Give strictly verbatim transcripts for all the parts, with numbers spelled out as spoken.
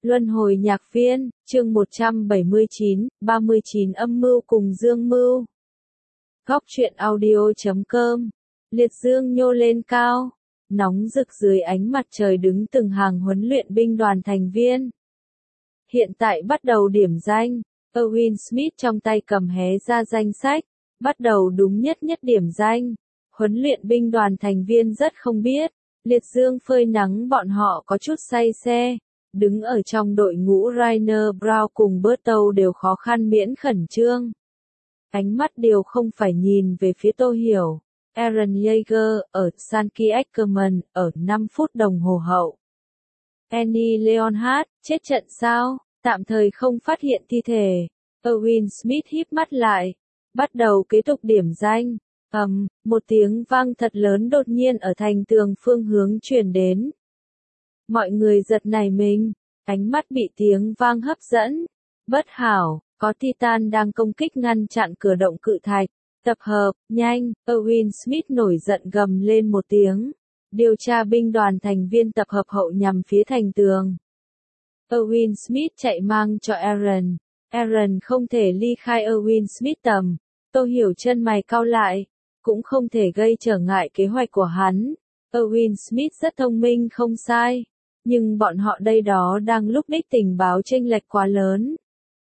Luân hồi nhạc viên, chương một trăm bảy mươi chín, ba mươi chín âm mưu cùng dương mưu. Góc truyện audio chấm com. Liệt dương nhô lên cao, nóng rực dưới ánh mặt trời đứng từng hàng huấn luyện binh đoàn thành viên. Hiện tại bắt đầu điểm danh, Owen Smith trong tay cầm hé ra danh sách, bắt đầu đúng nhất nhất điểm danh. Huấn luyện binh đoàn thành viên rất không biết, liệt dương phơi nắng bọn họ có chút say xe. Đứng ở trong đội ngũ Rainer Brown cùng Bertow đều khó khăn miễn khẩn trương. Ánh mắt đều không phải nhìn về phía Tô Hiểu. Aaron Yeager, ở Sanky Ackerman, ở năm phút đồng hồ hậu. Annie Leonhardt, chết trận sao? Tạm thời không phát hiện thi thể. Owen Smith híp mắt lại. Bắt đầu kế tục điểm danh. ầm, um, một tiếng vang thật lớn đột nhiên ở thành tường phương hướng truyền đến. Mọi người giật nảy mình, ánh mắt bị tiếng vang hấp dẫn. Bất hảo, có Titan đang công kích ngăn chặn cửa động cự thạch. Tập hợp, nhanh, Owen Smith nổi giận gầm lên một tiếng. Điều tra binh đoàn thành viên tập hợp hậu nhằm phía thành tường. Owen Smith chạy mang cho Aaron. Aaron không thể ly khai Owen Smith tầm. Tô Hiểu chân mày cau lại, cũng không thể gây trở ngại kế hoạch của hắn. Owen Smith rất thông minh không sai. Nhưng bọn họ đây đó đang lúc đích tình báo chênh lệch quá lớn.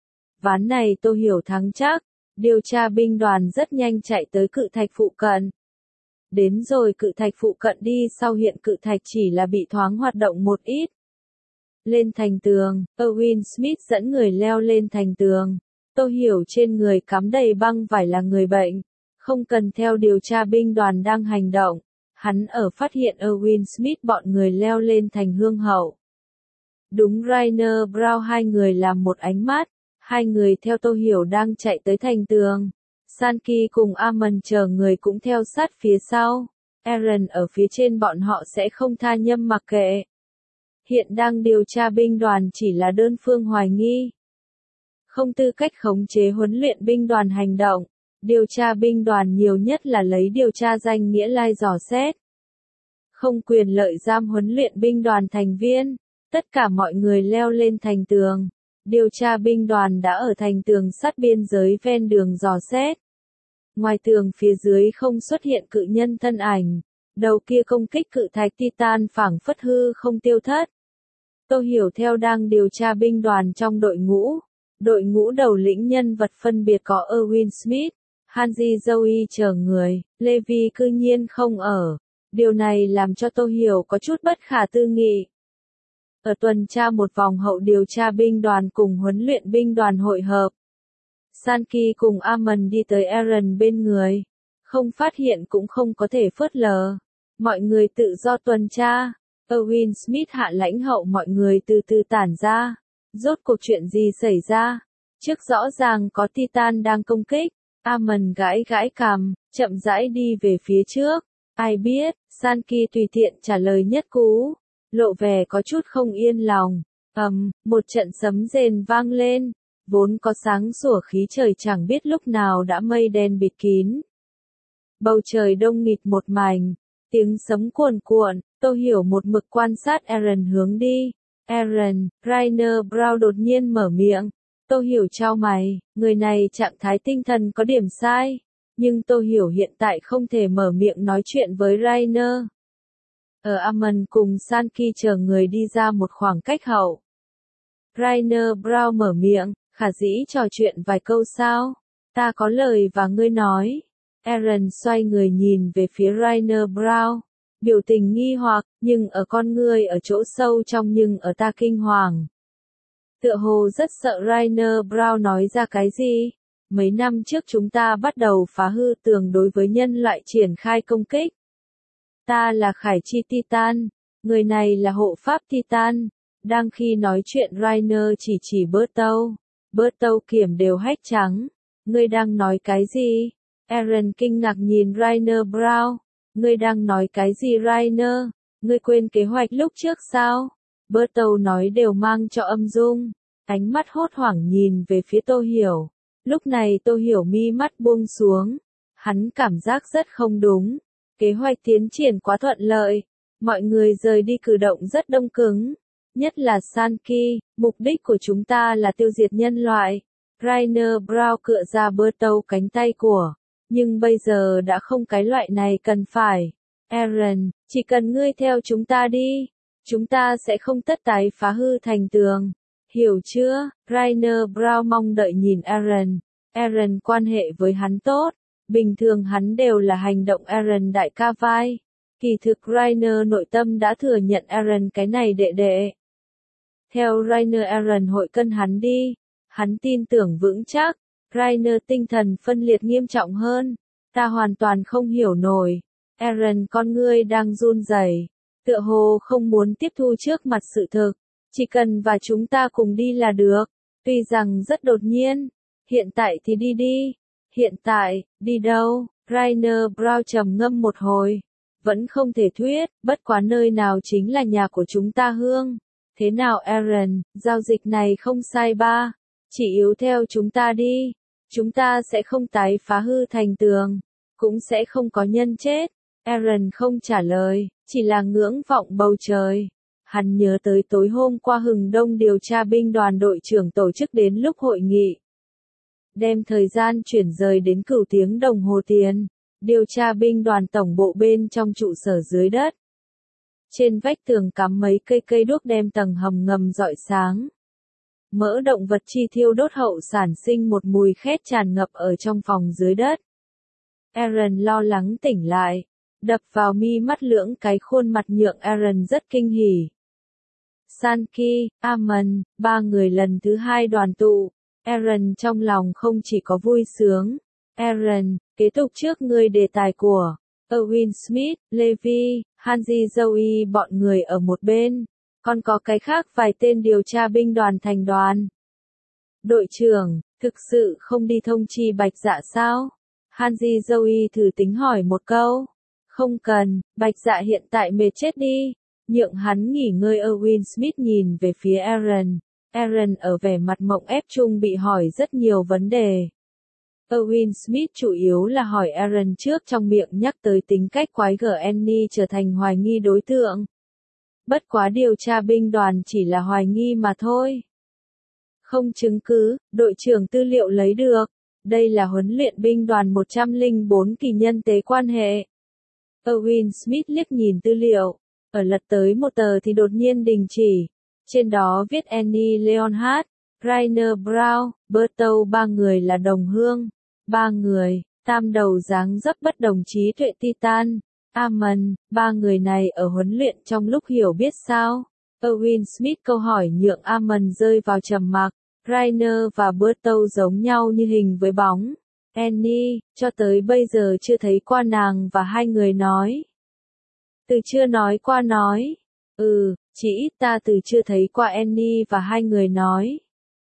Ván này Tô Hiểu thắng chắc, điều tra binh đoàn rất nhanh chạy tới cự thạch phụ cận. Đến rồi cự thạch phụ cận đi sau hiện cự thạch chỉ là bị thoáng hoạt động một ít. Lên thành tường, Owen Smith dẫn người leo lên thành tường. Tô Hiểu trên người cắm đầy băng vải là người bệnh, không cần theo điều tra binh đoàn đang hành động. Hắn ở phát hiện Owen Smith bọn người leo lên thành hương hậu. Đúng Rainer Brown hai người làm một ánh mắt, hai người theo Tô Hiểu đang chạy tới thành tường. Sanky cùng Amon chờ người cũng theo sát phía sau. Aaron ở phía trên bọn họ sẽ không tha nhâm mặc kệ. Hiện đang điều tra binh đoàn chỉ là đơn phương hoài nghi. Không tư cách khống chế huấn luyện binh đoàn hành động. Điều tra binh đoàn nhiều nhất là lấy điều tra danh nghĩa lai dò xét. Không quyền lợi giam huấn luyện binh đoàn thành viên. Tất cả mọi người leo lên thành tường. Điều tra binh đoàn đã ở thành tường sát biên giới ven đường dò xét. Ngoài tường phía dưới không xuất hiện cự nhân thân ảnh. Đầu kia công kích cự thạch Titan phảng phất hư không tiêu thất. Tô Hiểu theo đang điều tra binh đoàn trong đội ngũ. Đội ngũ đầu lĩnh nhân vật phân biệt có Owen Smith, Hanji Zoe chờ người, Levi cư nhiên không ở. Điều này làm cho Tô Hiểu có chút bất khả tư nghị. Ở tuần tra một vòng hậu điều tra binh đoàn cùng huấn luyện binh đoàn hội hợp. Sanky cùng Amon đi tới Aaron bên người. Không phát hiện cũng không có thể phớt lờ. Mọi người tự do tuần tra. Owen Smith hạ lãnh hậu mọi người từ từ tản ra. Rốt cuộc chuyện gì xảy ra? Trước rõ ràng có Titan đang công kích. Amon gãi gãi cằm, chậm rãi đi về phía trước. Ai biết, Sanky tùy tiện trả lời nhất cú. Lộ vẻ có chút không yên lòng. ầm, um, một trận sấm rền vang lên. Vốn có sáng sủa khí trời chẳng biết lúc nào đã mây đen bịt kín. Bầu trời đông nghịt một mảnh. Tiếng sấm cuồn cuộn, Tô Hiểu một mực quan sát Aaron hướng đi. Aaron, Rainer Brown đột nhiên mở miệng. Tô Hiểu chau mày, người này trạng thái tinh thần có điểm sai. Nhưng Tô Hiểu hiện tại không thể mở miệng nói chuyện với Rainer. Ở Amon cùng Sanky chờ người đi ra một khoảng cách hậu. Rainer Brown mở miệng, khả dĩ trò chuyện vài câu sao? Ta có lời và ngươi nói. Aaron xoay người nhìn về phía Rainer Brown. Biểu tình nghi hoặc, nhưng ở con ngươi ở chỗ sâu trong nhưng ở ta kinh hoàng. Tựa hồ rất sợ Rainer Brown nói ra cái gì. Mấy năm trước chúng ta bắt đầu phá hư tường đối với nhân loại triển khai công kích. Ta là Khải Chi Titan, người này là hộ pháp Titan. Đang khi nói chuyện Rainer chỉ chỉ Bertow. Bertow kiểm đều hách trắng. Ngươi đang nói cái gì? Aaron kinh ngạc nhìn Rainer Brown. Ngươi đang nói cái gì Rainer? Ngươi quên kế hoạch lúc trước sao? Bertow nói đều mang cho âm dung. Ánh mắt hốt hoảng nhìn về phía Tô Hiểu. Lúc này Tô Hiểu mi mắt buông xuống. Hắn cảm giác rất không đúng. Kế hoạch tiến triển quá thuận lợi. Mọi người rời đi cử động rất đông cứng. Nhất là Sankey, mục đích của chúng ta là tiêu diệt nhân loại. Rainer Brown cựa ra bơ tâu cánh tay của. Nhưng bây giờ đã không cái loại này cần phải. Aaron, chỉ cần ngươi theo chúng ta đi. Chúng ta sẽ không tất tái phá hư thành tường. Hiểu chưa? Rainer Brown mong đợi nhìn Aaron. Aaron quan hệ với hắn tốt. Bình thường hắn đều là hành động Aaron đại ca vai. Kỳ thực Rainer nội tâm đã thừa nhận Aaron cái này đệ đệ. Theo Rainer Aaron hội cân hắn đi. Hắn tin tưởng vững chắc. Rainer tinh thần phân liệt nghiêm trọng hơn. Ta hoàn toàn không hiểu nổi. Aaron con ngươi đang run rẩy, tựa hồ không muốn tiếp thu trước mặt sự thực. Chỉ cần và chúng ta cùng đi là được. Tuy rằng rất đột nhiên. Hiện tại thì đi đi. Hiện tại, đi đâu? Rainer Brown trầm ngâm một hồi. Vẫn không thể thuyết, bất quá nơi nào chính là nhà của chúng ta hương. Thế nào Aaron, giao dịch này không sai ba. Chỉ yếu theo chúng ta đi. Chúng ta sẽ không tái phá hư thành tường. Cũng sẽ không có nhân chết. Aaron không trả lời, chỉ là ngưỡng vọng bầu trời. Hắn nhớ tới tối hôm qua Hừng Đông điều tra binh đoàn đội trưởng tổ chức đến lúc hội nghị. Đem thời gian chuyển rời đến cửu tiếng đồng hồ tiền. Điều tra binh đoàn tổng bộ bên trong trụ sở dưới đất. Trên vách tường cắm mấy cây cây đuốc đem tầng hầm ngầm rọi sáng. Mỡ động vật chi thiêu đốt hậu sản sinh một mùi khét tràn ngập ở trong phòng dưới đất. Aaron lo lắng tỉnh lại. Đập vào mi mắt lưỡng cái khuôn mặt nhượng Aaron rất kinh hỉ. Sankey, Amon, ba người lần thứ hai đoàn tụ. Aaron trong lòng không chỉ có vui sướng. Aaron, kế tục trước ngươi đề tài của Owen Smith, Levi, Hanji Zoe bọn người ở một bên. Còn có cái khác vài tên điều tra binh đoàn thành đoàn. Đội trưởng, thực sự không đi thông chi Bạch Dạ sao? Hanji Zoe thử tính hỏi một câu. Không cần, Bạch Dạ hiện tại mệt chết đi. Nhượng hắn nghỉ ngơi. Owen Smith nhìn về phía Aaron. Aaron ở vẻ mặt mộng ép chung bị hỏi rất nhiều vấn đề. Owen Smith chủ yếu là hỏi Aaron trước trong miệng nhắc tới tính cách quái gở Annie trở thành hoài nghi đối tượng. Bất quá điều tra binh đoàn chỉ là hoài nghi mà thôi. Không chứng cứ, đội trưởng tư liệu lấy được. Đây là huấn luyện binh đoàn một trăm lẻ bốn kỳ nhân tế quan hệ. Owen Smith liếc nhìn tư liệu. Ở lật tới một tờ thì đột nhiên đình chỉ. Trên đó viết Annie Leonhardt, Rainer Brown, Bertow ba người là đồng hương. Ba người, tam đầu dáng dấp bất đồng trí tuệ Titan. Amon, ba người này ở huấn luyện trong lúc hiểu biết sao? Owen Smith câu hỏi nhượng Amon rơi vào trầm mặc. Rainer và Bertow giống nhau như hình với bóng. Annie, cho tới bây giờ chưa thấy qua nàng và hai người nói. Từ chưa nói qua nói. Ừ, chỉ ít ta từ chưa thấy qua Annie và hai người nói.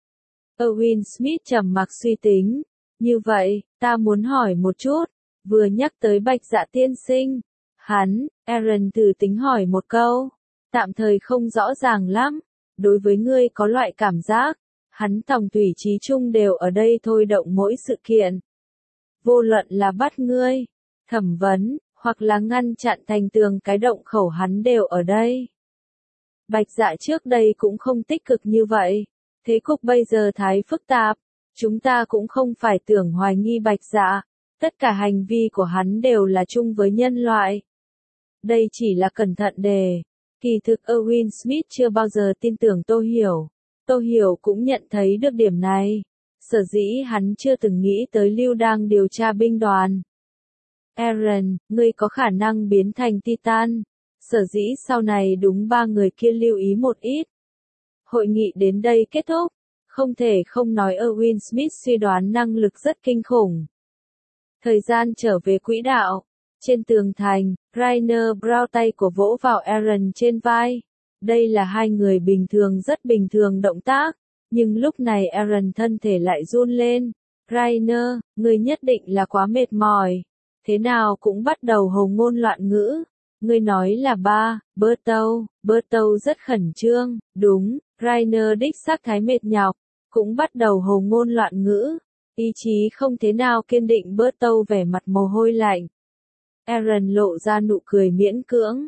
Owen Smith trầm mặc suy tính. Như vậy, ta muốn hỏi một chút. Vừa nhắc tới Bạch Dạ tiên sinh. Hắn, Aaron thử tính hỏi một câu. Tạm thời không rõ ràng lắm. Đối với ngươi có loại cảm giác. Hắn tòng thủy trí chung đều ở đây thôi động mỗi sự kiện. Vô luận là bắt ngươi, thẩm vấn, hoặc là ngăn chặn thành tường cái động khẩu hắn đều ở đây. Bạch Dạ trước đây cũng không tích cực như vậy. Thế cục bây giờ thái phức tạp. Chúng ta cũng không phải tưởng hoài nghi Bạch Dạ. Tất cả hành vi của hắn đều là chung với nhân loại. Đây chỉ là cẩn thận đề. Kỳ thực Owen Smith chưa bao giờ tin tưởng Tô Hiểu. Tô Hiểu cũng nhận thấy được điểm này. Sở dĩ hắn chưa từng nghĩ tới lưu đang điều tra binh đoàn. Aaron, ngươi có khả năng biến thành Titan. Sở dĩ sau này đúng ba người kia lưu ý một ít. Hội nghị đến đây kết thúc. Không thể không nói Owen Smith suy đoán năng lực rất kinh khủng. Thời gian trở về quỹ đạo. Trên tường thành, Rainer Brown tay của vỗ vào Aaron trên vai. Đây là hai người bình thường rất bình thường động tác. Nhưng lúc này Aaron thân thể lại run lên. Rainer, ngươi nhất định là quá mệt mỏi. Thế nào cũng bắt đầu hồ ngôn loạn ngữ. Ngươi nói là ba, Bertow, Bertow rất khẩn trương, đúng, Rainer đích xác thái mệt nhọc, cũng bắt đầu hồ ngôn loạn ngữ. Ý chí không thế nào kiên định. Bertow vẻ mặt mồ hôi lạnh. Aaron lộ ra nụ cười miễn cưỡng.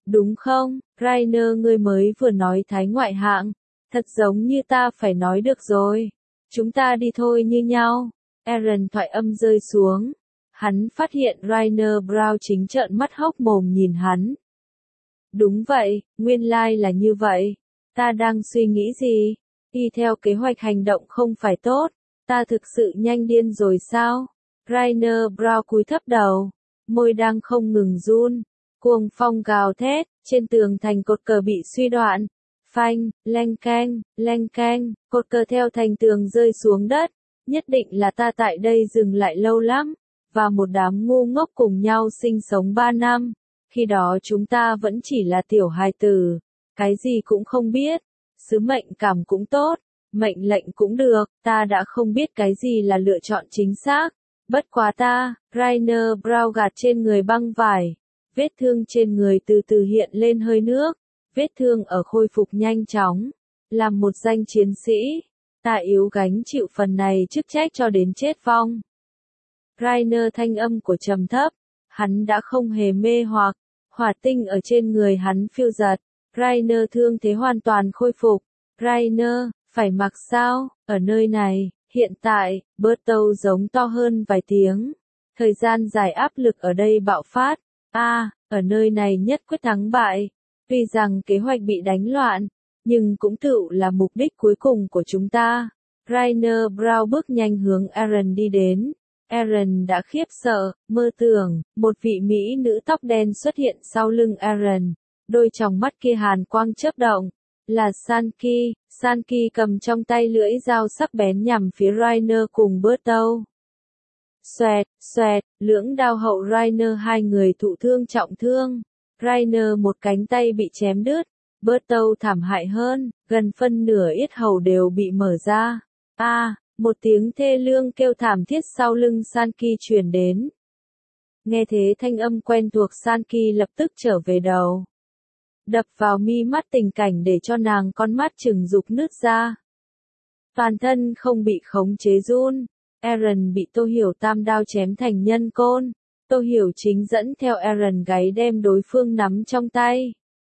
đúng không? Rainer ngươi mới vừa nói thái ngoại hạng, thật giống như ta phải nói được rồi. Chúng ta đi thôi như nhau. Aaron thoại âm rơi xuống. Hắn phát hiện Rainer Brown chính trợn mắt hốc mồm nhìn hắn. Đúng vậy, nguyên lai like là như vậy. Ta đang suy nghĩ gì? Y theo kế hoạch hành động không phải tốt. Ta thực sự nhanh điên rồi sao? Rainer Brown cúi thấp đầu. Môi đang không ngừng run. Cuồng phong gào thét. Trên tường thành cột cờ bị suy đoạn. Phanh, leng keng, leng keng. Cột cờ theo thành tường rơi xuống đất. Nhất định là ta tại đây dừng lại lâu lắm. Và một đám ngu ngốc cùng nhau sinh sống ba năm. Khi đó chúng ta vẫn chỉ là tiểu hài tử. Cái gì cũng không biết. Sứ mệnh cảm cũng tốt. Mệnh lệnh cũng được. Ta đã không biết cái gì là lựa chọn chính xác. Bất quá ta, Rainer Brown gạt trên người băng vải. Vết thương trên người từ từ hiện lên hơi nước. Vết thương ở khôi phục nhanh chóng. Làm một danh chiến sĩ. Ta yếu gánh chịu phần này chức trách cho đến chết vong. Rainer thanh âm của trầm thấp. Hắn đã không hề mê hoặc. Hỏa tinh ở trên người hắn phiêu giật. Rainer thương thế hoàn toàn khôi phục. Rainer, phải mặc sao? Ở nơi này, hiện tại, Bertow giống to hơn vài tiếng. Thời gian dài áp lực ở đây bạo phát. A, à, ở nơi này nhất quyết thắng bại. Tuy rằng kế hoạch bị đánh loạn, nhưng cũng tự là mục đích cuối cùng của chúng ta. Rainer Brown bước nhanh hướng Aaron đi đến. Aaron đã khiếp sợ, mơ tưởng, một vị mỹ nữ tóc đen xuất hiện sau lưng Aaron. Đôi tròng mắt kia hàn quang chớp động. Là Sanki. Sanki cầm trong tay lưỡi dao sắc bén nhằm phía Rainer cùng Bertow. Xoẹt, xoẹt, lưỡng đao hậu Rainer hai người thụ thương trọng thương. Rainer một cánh tay bị chém đứt. Bertow thảm hại hơn, gần phân nửa yết hầu đều bị mở ra. A, à, một tiếng thê lương kêu thảm thiết sau lưng Sanki truyền đến. Nghe thế thanh âm quen thuộc Sanki lập tức trở về đầu. Đập vào mi mắt tình cảnh để cho nàng con mắt trừng dục nứt ra. Toàn thân không bị khống chế run. Aaron bị Tô Hiểu tam đao chém thành nhân côn. Tô Hiểu chính dẫn theo Aaron gáy đem đối phương nắm trong tay.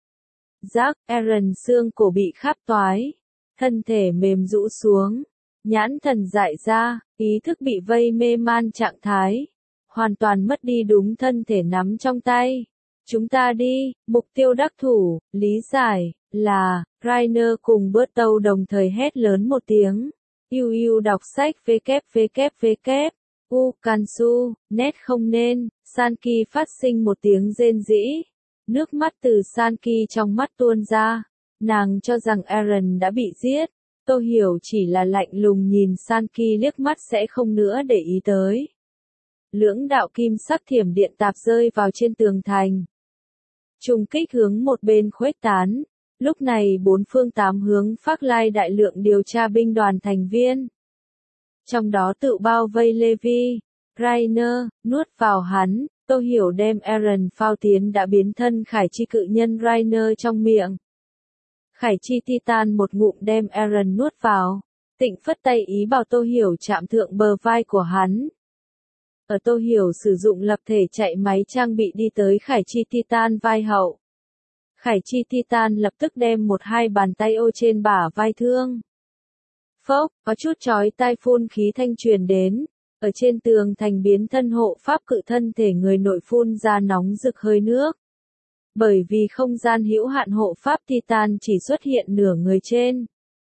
Rắc, Aaron xương cổ bị kháp toái. Thân thể mềm rũ xuống. Nhãn thần dại ra, ý thức bị vây mê man trạng thái. Hoàn toàn mất đi đúng thân thể nắm trong tay. Chúng ta đi, mục tiêu đắc thủ, lý giải, là, Rainer cùng Bertow đồng thời hét lớn một tiếng. Yêu yêu đọc sách www. U Kansu, net không nên, Sanki phát sinh một tiếng rên rỉ. Nước mắt từ Sanki trong mắt tuôn ra. Nàng cho rằng Aaron đã bị giết. Tô Hiểu chỉ là lạnh lùng nhìn Sanki liếc mắt sẽ không nữa để ý tới. Lưỡng đạo kim sắc thiểm điện tạp rơi vào trên tường thành. Trùng kích hướng một bên khuếch tán. Lúc này bốn phương tám hướng phát lai đại lượng điều tra binh đoàn thành viên. Trong đó tự bao vây Levi, Rainer, nuốt vào hắn. Tô Hiểu đem Aaron phao tiến đã biến thân khải chi cự nhân Rainer trong miệng. Khải chi Titan một ngụm đem Aaron nuốt vào. Tịnh phất tay ý bảo Tô Hiểu chạm thượng bờ vai của hắn. Ở Tô Hiểu sử dụng lập thể chạy máy trang bị đi tới Khải chi Titan vai hậu. Khải chi Titan lập tức đem một hai bàn tay ô trên bả vai thương. Phốc, có chút chói tai phun khí thanh truyền đến. Ở trên tường thành biến thân hộ pháp cự thân thể người nội phun ra nóng rực hơi nước. Bởi vì không gian hữu hạn hộ pháp Titan chỉ xuất hiện nửa người trên.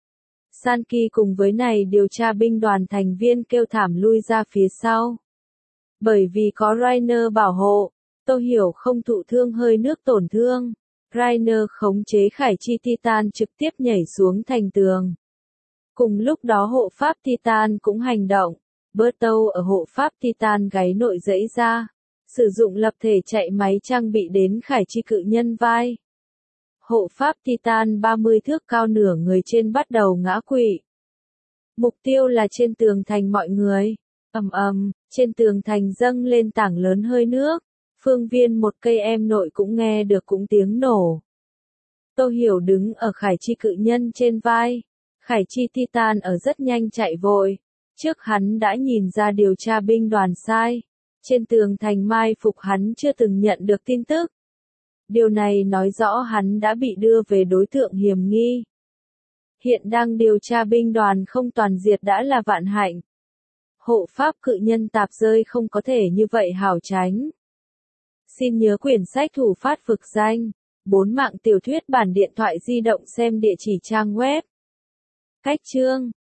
Sanki cùng với này điều tra binh đoàn thành viên kêu thảm lui ra phía sau. Bởi vì có Rainer bảo hộ, Tô Hiểu không thụ thương hơi nước tổn thương. Rainer khống chế Khải chi Titan trực tiếp nhảy xuống thành tường. Cùng lúc đó hộ pháp Titan cũng hành động. Bertow ở hộ pháp Titan gáy nội giãy ra. Sử dụng lập thể chạy máy trang bị đến Khải chi cự nhân vai. Hộ pháp Titan ba mươi thước cao nửa người trên bắt đầu ngã quỵ. Mục tiêu là trên tường thành mọi người. Ầm ầm, trên tường thành dâng lên tảng lớn hơi nước. Phương viên một cây em nội cũng nghe được cũng tiếng nổ. Tô Hiểu đứng ở Khải chi cự nhân trên vai. Khải chi Titan ở rất nhanh chạy vội. Trước hắn đã nhìn ra điều tra binh đoàn sai. Trên tường thành mai phục hắn chưa từng nhận được tin tức. Điều này nói rõ hắn đã bị đưa về đối tượng hiểm nghi. Hiện đang điều tra binh đoàn không toàn diệt đã là vạn hạnh. Hộ pháp cự nhân tạp rơi không có thể như vậy hảo tránh. Xin nhớ quyển sách thủ phát vực danh. bốn mạng tiểu thuyết bản điện thoại di động xem địa chỉ trang web. Cách chương